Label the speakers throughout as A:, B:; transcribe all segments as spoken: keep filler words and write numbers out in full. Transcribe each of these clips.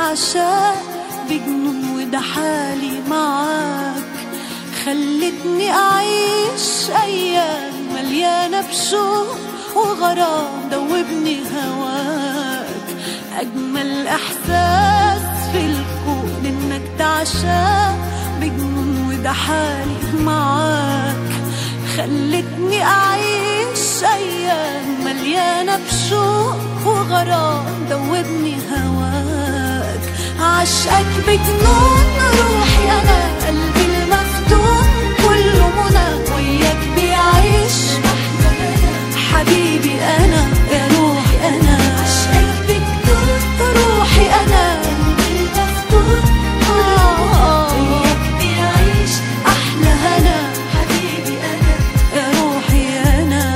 A: تعشق بجنون وده حالي معاك. خلتني أعيش أيام مليانة بشوق وغرام دوبني هواك. أجمل إحساس في الكون إنك تعشق بجنون وده حالي معاك. خلتني أعيش أيام مليانة بشوق وغرام دوبني هواك. عشقك بجنون روحي أنا، قلبي المفتون كله منى وياك بيعيش حبيبي أنا يا روحي أنا. عشقك بجنون روحي أنا، قلبي المفتون وياك بيعيش أحلى هنا حبيبي أنا يا روحي أنا.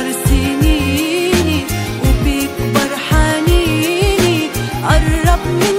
A: Up